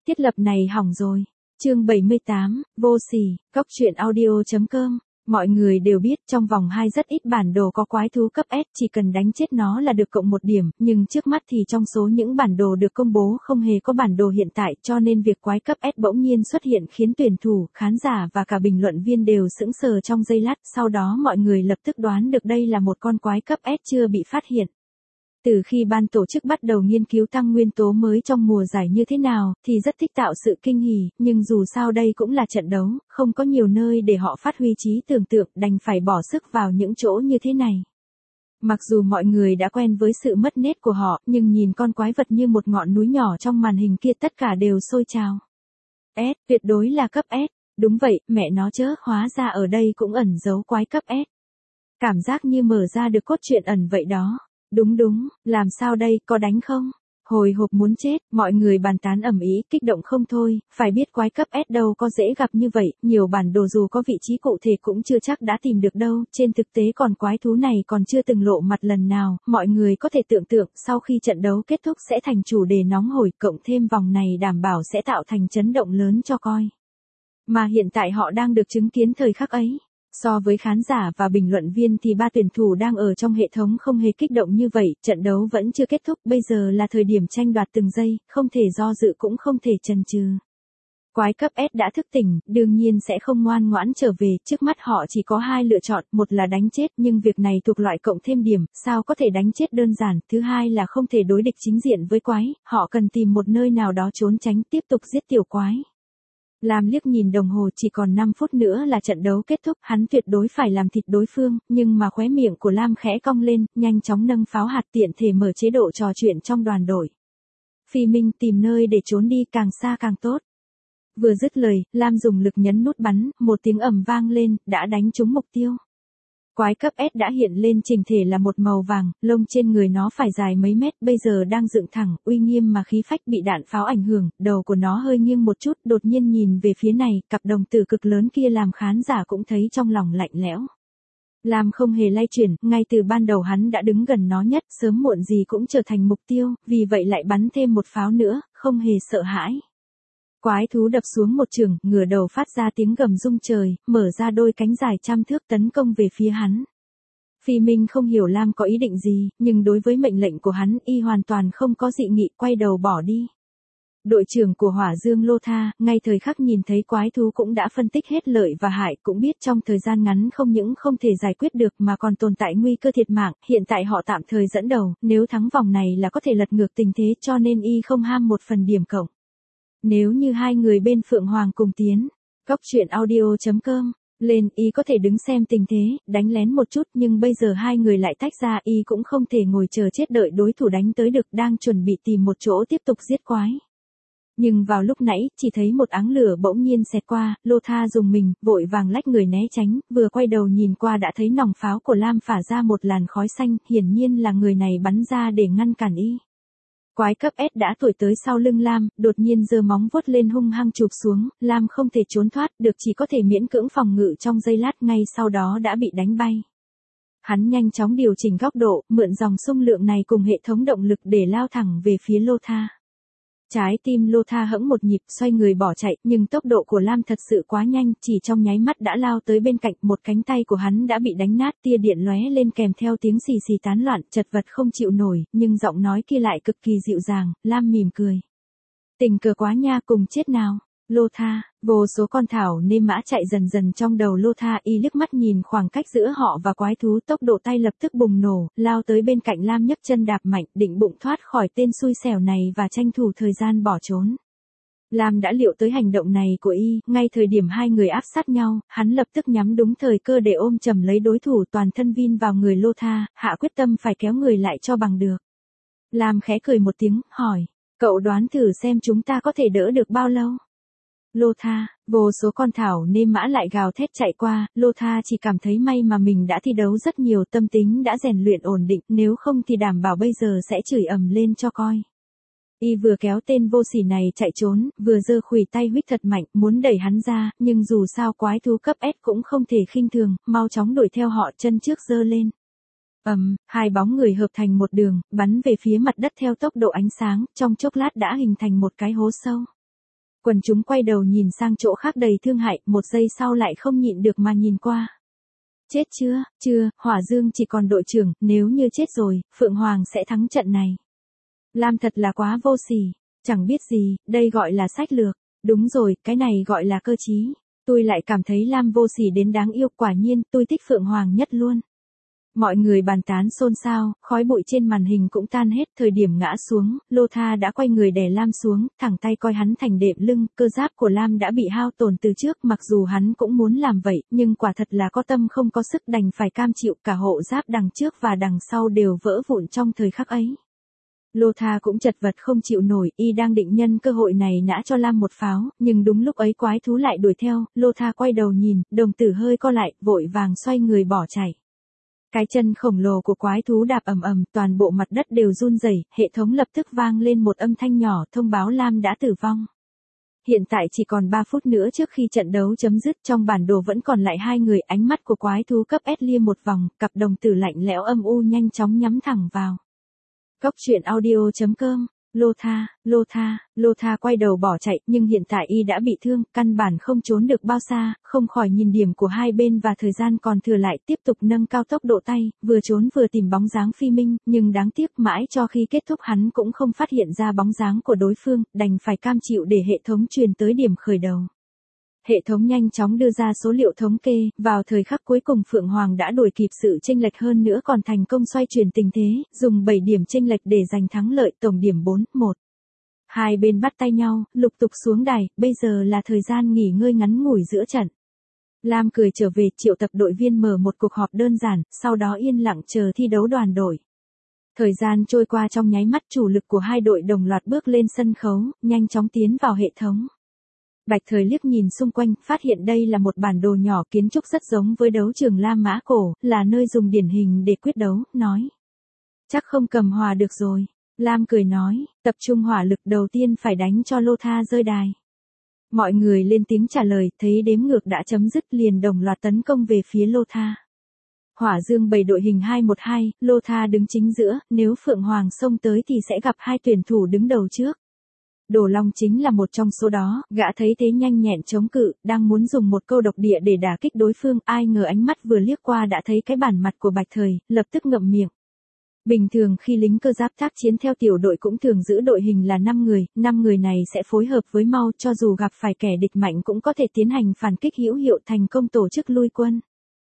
Thiết lập này hỏng rồi. Chương 78, vô sỉ, cóc truyện audio.com. Mọi người đều biết trong vòng 2 rất ít bản đồ có quái thú cấp S, chỉ cần đánh chết nó là được cộng 1 điểm, nhưng trước mắt thì trong số những bản đồ được công bố không hề có bản đồ hiện tại, cho nên việc quái cấp S bỗng nhiên xuất hiện khiến tuyển thủ, khán giả và cả bình luận viên đều sững sờ trong giây lát, sau đó mọi người lập tức đoán được đây là một con quái cấp S chưa bị phát hiện. Từ khi ban tổ chức bắt đầu nghiên cứu tăng nguyên tố mới trong mùa giải như thế nào, thì rất thích tạo sự kinh hỉ, nhưng dù sao đây cũng là trận đấu, không có nhiều nơi để họ phát huy trí tưởng tượng, đành phải bỏ sức vào những chỗ như thế này. Mặc dù mọi người đã quen với sự mất nét của họ, nhưng nhìn con quái vật như một ngọn núi nhỏ trong màn hình kia tất cả đều sôi trào. S, tuyệt đối là cấp S. Đúng vậy, mẹ nó chớ, hóa ra ở đây cũng ẩn giấu quái cấp S. Cảm giác như mở ra được cốt truyện ẩn vậy đó. Đúng, làm sao đây, có đánh không? Hồi hộp muốn chết, mọi người bàn tán ầm ĩ, kích động không thôi, phải biết quái cấp S đâu có dễ gặp như vậy, nhiều bản đồ dù có vị trí cụ thể cũng chưa chắc đã tìm được đâu, trên thực tế còn quái thú này còn chưa từng lộ mặt lần nào, mọi người có thể tưởng tượng sau khi trận đấu kết thúc sẽ thành chủ đề nóng hổi, cộng thêm vòng này đảm bảo sẽ tạo thành chấn động lớn cho coi. Mà hiện tại họ đang được chứng kiến thời khắc ấy. So với khán giả và bình luận viên thì 3 tuyển thủ đang ở trong hệ thống không hề kích động như vậy, trận đấu vẫn chưa kết thúc, bây giờ là thời điểm tranh đoạt từng giây, không thể do dự cũng không thể chần chừ. Quái cấp S đã thức tỉnh, đương nhiên sẽ không ngoan ngoãn trở về, trước mắt họ chỉ có 2 lựa chọn, một là đánh chết, nhưng việc này thuộc loại cộng thêm điểm, sao có thể đánh chết đơn giản, thứ hai là không thể đối địch chính diện với quái, họ cần tìm một nơi nào đó trốn tránh, tiếp tục giết tiểu quái. Lam liếc nhìn đồng hồ, chỉ còn 5 phút nữa là trận đấu kết thúc, hắn tuyệt đối phải làm thịt đối phương, nhưng mà khóe miệng của Lam khẽ cong lên, nhanh chóng nâng pháo hạt tiện thể mở chế độ trò chuyện trong đoàn đội. Phi Minh, tìm nơi để trốn đi, càng xa càng tốt. Vừa dứt lời, Lam dùng lực nhấn nút bắn, một tiếng ầm vang lên, đã đánh trúng mục tiêu. Quái cấp S đã hiện lên trình thể là một màu vàng, lông trên người nó phải dài mấy mét, bây giờ đang dựng thẳng, uy nghiêm mà khí phách bị đạn pháo ảnh hưởng, đầu của nó hơi nghiêng một chút, đột nhiên nhìn về phía này, cặp đồng tử cực lớn kia làm khán giả cũng thấy trong lòng lạnh lẽo. Lam không hề lay chuyển, ngay từ ban đầu hắn đã đứng gần nó nhất, sớm muộn gì cũng trở thành mục tiêu, vì vậy lại bắn thêm một pháo nữa, không hề sợ hãi. Quái thú đập xuống một chưởng, ngửa đầu phát ra tiếng gầm rung trời, mở ra đôi cánh dài trăm thước tấn công về phía hắn. Phi Minh không hiểu Lam có ý định gì, nhưng đối với mệnh lệnh của hắn, y hoàn toàn không có dị nghị, quay đầu bỏ đi. Đội trưởng của Hỏa Dương Lô Tha, ngay thời khắc nhìn thấy quái thú cũng đã phân tích hết lợi và hại, cũng biết trong thời gian ngắn không những không thể giải quyết được mà còn tồn tại nguy cơ thiệt mạng, hiện tại họ tạm thời dẫn đầu, nếu thắng vòng này là có thể lật ngược tình thế, cho nên y không ham một phần điểm cộng. Nếu như hai người bên Phượng Hoàng cùng tiến, cóc truyện audio.com, lên, y có thể đứng xem tình thế, đánh lén một chút, nhưng bây giờ hai người lại tách ra, y cũng không thể ngồi chờ chết đợi đối thủ đánh tới được, đang chuẩn bị tìm một chỗ tiếp tục giết quái. Nhưng vào lúc nãy, chỉ thấy một áng lửa bỗng nhiên xẹt qua, Lô Tha dùng mình, vội vàng lách người né tránh, vừa quay đầu nhìn qua đã thấy nòng pháo của Lam phả ra một làn khói xanh, hiển nhiên là người này bắn ra để ngăn cản y. Quái cấp S đã thổi tới sau lưng Lam, đột nhiên giơ móng vuốt lên hung hăng chụp xuống, Lam không thể trốn thoát được, chỉ có thể miễn cưỡng phòng ngự trong giây lát, ngay sau đó đã bị đánh bay. Hắn nhanh chóng điều chỉnh góc độ, mượn dòng xung lượng này cùng hệ thống động lực để lao thẳng về phía Lô Tha. Trái tim Lô Tha hẫng một nhịp, xoay người bỏ chạy, nhưng tốc độ của Lam thật sự quá nhanh, chỉ trong nháy mắt đã lao tới bên cạnh, một cánh tay của hắn đã bị đánh nát, tia điện lóe lên kèm theo tiếng xì xì tán loạn, chật vật không chịu nổi, nhưng giọng nói kia lại cực kỳ dịu dàng, Lam mỉm cười. Tình cờ quá nha, cùng chết nào. Lô Tha, vô số con thảo nêm mã chạy dần dần trong đầu Lô Tha, y liếc mắt nhìn khoảng cách giữa họ và quái thú, tốc độ tay lập tức bùng nổ, lao tới bên cạnh Lam, nhấc chân đạp mạnh, định bụng thoát khỏi tên xui xẻo này và tranh thủ thời gian bỏ trốn. Lam đã liệu tới hành động này của y, ngay thời điểm hai người áp sát nhau, hắn lập tức nhắm đúng thời cơ để ôm chầm lấy đối thủ, toàn thân vin vào người Lô Tha, hạ quyết tâm phải kéo người lại cho bằng được. Lam khẽ cười một tiếng, hỏi, cậu đoán thử xem chúng ta có thể đỡ được bao lâu? Lô Tha, vô số con thảo nêm mã lại gào thét chạy qua, Lô Tha chỉ cảm thấy may mà mình đã thi đấu rất nhiều, tâm tính đã rèn luyện ổn định, nếu không thì đảm bảo bây giờ sẽ chửi ầm lên cho coi. Y vừa kéo tên vô sỉ này chạy trốn, vừa giơ khuỷu tay huých thật mạnh, muốn đẩy hắn ra, nhưng dù sao quái thú cấp S cũng không thể khinh thường, mau chóng đuổi theo họ, chân trước giơ lên. Hai bóng người hợp thành một đường, bắn về phía mặt đất theo tốc độ ánh sáng, trong chốc lát đã hình thành một cái hố sâu. Quần chúng quay đầu nhìn sang chỗ khác đầy thương hại, một giây sau lại không nhịn được mà nhìn qua. Chết chưa, chưa, Hỏa Dương chỉ còn đội trưởng, nếu như chết rồi, Phượng Hoàng sẽ thắng trận này. Lam thật là quá vô sỉ, chẳng biết gì, đây gọi là sách lược. Đúng rồi, cái này gọi là cơ trí. Tôi lại cảm thấy Lam vô sỉ đến đáng yêu, quả nhiên, tôi thích Phượng Hoàng nhất luôn. Mọi người bàn tán xôn xao, khói bụi trên màn hình cũng tan hết, thời điểm ngã xuống, Lô Tha đã quay người đè Lam xuống, thẳng tay coi hắn thành đệm lưng, cơ giáp của Lam đã bị hao tổn từ trước, mặc dù hắn cũng muốn làm vậy, nhưng quả thật là có tâm không có sức, đành phải cam chịu, cả hộ giáp đằng trước và đằng sau đều vỡ vụn trong thời khắc ấy. Lô Tha cũng chật vật không chịu nổi, y đang định nhân cơ hội này nã cho Lam một pháo, nhưng đúng lúc ấy quái thú lại đuổi theo, Lô Tha quay đầu nhìn, đồng tử hơi co lại, vội vàng xoay người bỏ chạy. Cái chân khổng lồ của quái thú đạp ầm ầm, toàn bộ mặt đất đều run rẩy, hệ thống lập tức vang lên một âm thanh nhỏ thông báo Lam đã tử vong. Hiện tại chỉ còn 3 phút nữa trước khi trận đấu chấm dứt, trong bản đồ vẫn còn lại 2 người, ánh mắt của quái thú cấp S lia một vòng, cặp đồng tử lạnh lẽo âm u nhanh chóng nhắm thẳng vào. Góc truyện audio.com. Lô Tha quay đầu bỏ chạy, nhưng hiện tại y đã bị thương, căn bản không trốn được bao xa, không khỏi nhìn điểm của hai bên và thời gian còn thừa lại, tiếp tục nâng cao tốc độ tay, vừa trốn vừa tìm bóng dáng Phi Minh, nhưng đáng tiếc mãi cho khi kết thúc hắn cũng không phát hiện ra bóng dáng của đối phương, đành phải cam chịu để hệ thống truyền tới điểm khởi đầu. Hệ thống nhanh chóng đưa ra số liệu thống kê, vào thời khắc cuối cùng Phượng Hoàng đã đuổi kịp sự chênh lệch, hơn nữa còn thành công xoay chuyển tình thế, dùng 7 điểm chênh lệch để giành thắng lợi, tổng điểm 4-1. Hai bên bắt tay nhau, lục tục xuống đài, bây giờ là thời gian nghỉ ngơi ngắn ngủi giữa trận. Lam cười trở về, triệu tập đội viên mở một cuộc họp đơn giản, sau đó yên lặng chờ thi đấu đoàn đội. Thời gian trôi qua trong nháy mắt, chủ lực của hai đội đồng loạt bước lên sân khấu, nhanh chóng tiến vào hệ thống. Bạch Thời liếc nhìn xung quanh, phát hiện đây là một bản đồ nhỏ, kiến trúc rất giống với đấu trường La Mã Cổ, là nơi dùng điển hình để quyết đấu, nói. Chắc không cầm hòa được rồi. Lam cười nói, tập trung hỏa lực, đầu tiên phải đánh cho Lô Tha rơi đài. Mọi người lên tiếng trả lời, thấy đếm ngược đã chấm dứt liền đồng loạt tấn công về phía Lô Tha. Hỏa Dương bày đội hình 2-1-2, Lô Tha đứng chính giữa, nếu Phượng Hoàng xông tới thì sẽ gặp hai tuyển thủ đứng đầu trước. Đồ Long chính là một trong số đó, gã thấy thế nhanh nhẹn chống cự, đang muốn dùng một câu độc địa để đả kích đối phương, ai ngờ ánh mắt vừa liếc qua đã thấy cái bản mặt của Bạch Thời, lập tức ngậm miệng. Bình thường khi lính cơ giáp tác chiến theo tiểu đội cũng thường giữ đội hình là 5 người, 5 người này sẽ phối hợp với mau, cho dù gặp phải kẻ địch mạnh cũng có thể tiến hành phản kích hữu hiệu, thành công tổ chức lui quân.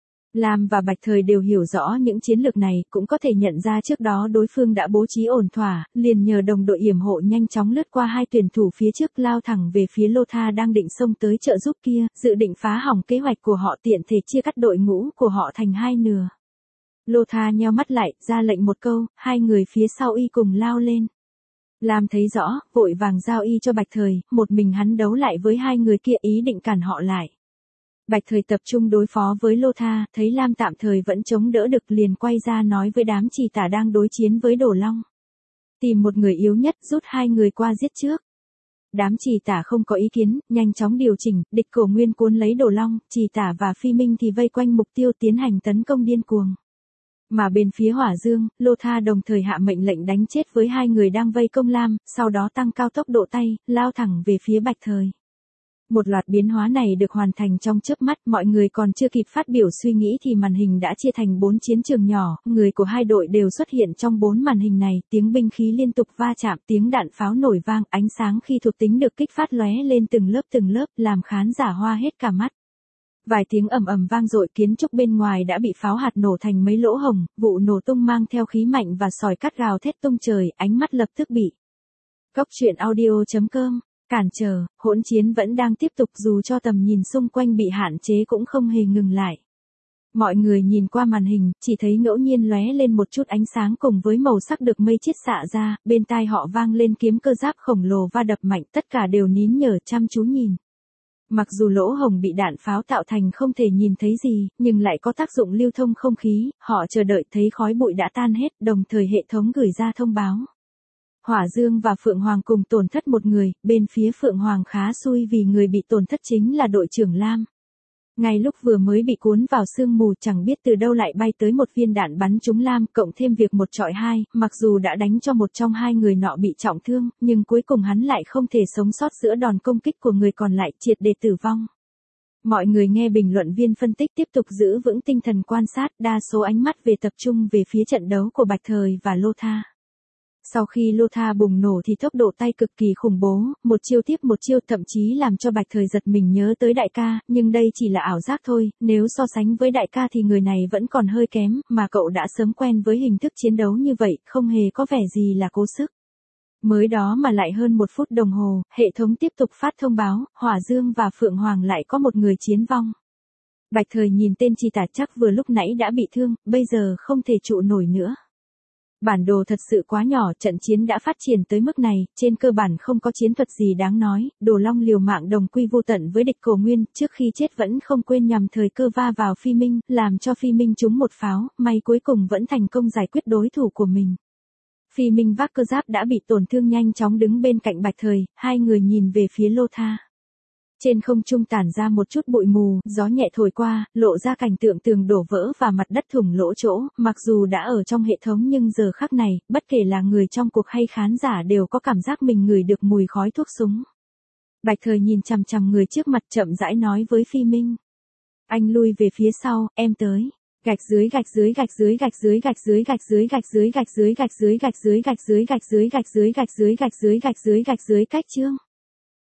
Lam và Bạch Thời đều hiểu rõ những chiến lược này, cũng có thể nhận ra trước đó đối phương đã bố trí ổn thỏa, liền nhờ đồng đội yểm hộ nhanh chóng lướt qua hai tuyển thủ phía trước, lao thẳng về phía Lô Tha đang định xông tới trợ giúp kia, dự định phá hỏng kế hoạch của họ, tiện thể chia cắt đội ngũ của họ thành hai nửa. Lô Tha nheo mắt lại, ra lệnh một câu, hai người phía sau y cùng lao lên. Lam thấy rõ, vội vàng giao y cho Bạch Thời, một mình hắn đấu lại với hai người kia, ý định cản họ lại. Bạch Thời tập trung đối phó với Lô Tha, thấy Lam tạm thời vẫn chống đỡ được liền quay ra nói với đám Trì Tả đang đối chiến với Đồ Long. Tìm một người yếu nhất, rút hai người qua giết trước. Đám Trì Tả không có ý kiến, nhanh chóng điều chỉnh, địch Cổ Nguyên cuốn lấy Đồ Long, Trì Tả và Phi Minh thì vây quanh mục tiêu tiến hành tấn công điên cuồng. Mà bên phía Hỏa Dương, Lô Tha đồng thời hạ mệnh lệnh đánh chết với hai người đang vây công Lam, sau đó tăng cao tốc độ tay, lao thẳng về phía Bạch Thời. Một loạt biến hóa này được hoàn thành trong chớp mắt, mọi người còn chưa kịp phát biểu suy nghĩ thì màn hình đã chia thành 4 chiến trường nhỏ, người của hai đội đều xuất hiện trong 4 màn hình này, tiếng binh khí liên tục va chạm, tiếng đạn pháo nổi vang, ánh sáng khi thuộc tính được kích phát lóe lên từng lớp, làm khán giả hoa hết cả mắt. Vài tiếng ầm ầm vang dội, kiến trúc bên ngoài đã bị pháo hạt nổ thành mấy lỗ hồng, vụ nổ tung mang theo khí mạnh và sỏi cát gào thét tung trời, ánh mắt lập tức bị. Góc truyện audio.com cản trở, hỗn chiến vẫn đang tiếp tục, dù cho tầm nhìn xung quanh bị hạn chế cũng không hề ngừng lại. Mọi người nhìn qua màn hình, chỉ thấy ngẫu nhiên lóe lên một chút ánh sáng cùng với màu sắc được mây chiết xạ ra, bên tai họ vang lên kiếm cơ giáp khổng lồ va đập mạnh, tất cả đều nín nhở chăm chú nhìn. Mặc dù lỗ hồng bị đạn pháo tạo thành không thể nhìn thấy gì, nhưng lại có tác dụng lưu thông không khí, họ chờ đợi thấy khói bụi đã tan hết, đồng thời hệ thống gửi ra thông báo. Hỏa Dương và Phượng Hoàng cùng tổn thất một người, bên phía Phượng Hoàng khá xui vì người bị tổn thất chính là đội trưởng Lam. Ngay lúc vừa mới bị cuốn vào sương mù chẳng biết từ đâu lại bay tới một viên đạn bắn trúng Lam, cộng thêm việc 1 chọi 2, mặc dù đã đánh cho một trong hai người nọ bị trọng thương, nhưng cuối cùng hắn lại không thể sống sót giữa đòn công kích của người còn lại, triệt để tử vong. Mọi người nghe bình luận viên phân tích tiếp tục giữ vững tinh thần quan sát, đa số ánh mắt về tập trung về phía trận đấu của Bạch Thời và Lô Tha. Sau khi Lô Tha bùng nổ thì tốc độ tay cực kỳ khủng bố, một chiêu tiếp một chiêu, thậm chí làm cho Bạch Thời giật mình nhớ tới đại ca, nhưng đây chỉ là ảo giác thôi, nếu so sánh với đại ca thì người này vẫn còn hơi kém, mà cậu đã sớm quen với hình thức chiến đấu như vậy, không hề có vẻ gì là cố sức. Mới đó mà lại hơn 1 phút đồng hồ, hệ thống tiếp tục phát thông báo, Hỏa Dương và Phượng Hoàng lại có một người chiến vong. Bạch Thời nhìn tên chi tả chắc vừa lúc nãy đã bị thương, bây giờ không thể trụ nổi nữa. Bản đồ thật sự quá nhỏ, trận chiến đã phát triển tới mức này, trên cơ bản không có chiến thuật gì đáng nói, Đồ Long liều mạng đồng quy vô tận với địch Cổ Nguyên, trước khi chết vẫn không quên nhằm thời cơ va vào Phi Minh, làm cho Phi Minh trúng một pháo, may cuối cùng vẫn thành công giải quyết đối thủ của mình. Phi Minh vác cơ giáp đã bị tổn thương nhanh chóng đứng bên cạnh Bạch Thời, hai người nhìn về phía Lô Tha. Trên không trung tản ra một chút bụi mù, gió nhẹ thổi qua, lộ ra cảnh tượng tường đổ vỡ và mặt đất thủng lỗ chỗ, mặc dù đã ở trong hệ thống nhưng giờ khắc này, bất kể là người trong cuộc hay khán giả đều có cảm giác mình ngửi được mùi khói thuốc súng. Bạch Thời nhìn chằm chằm người trước mặt chậm rãi nói với Phi Minh. Anh lui về phía sau, em tới. Gạch dưới gạch dưới gạch dưới gạch dưới gạch dưới gạch dưới gạch dưới gạch dưới gạch dưới gạch dưới gạch dưới gạch dưới gạch dưới gạch dưới gạch dưới gạch dưới gạch dưới cách chương.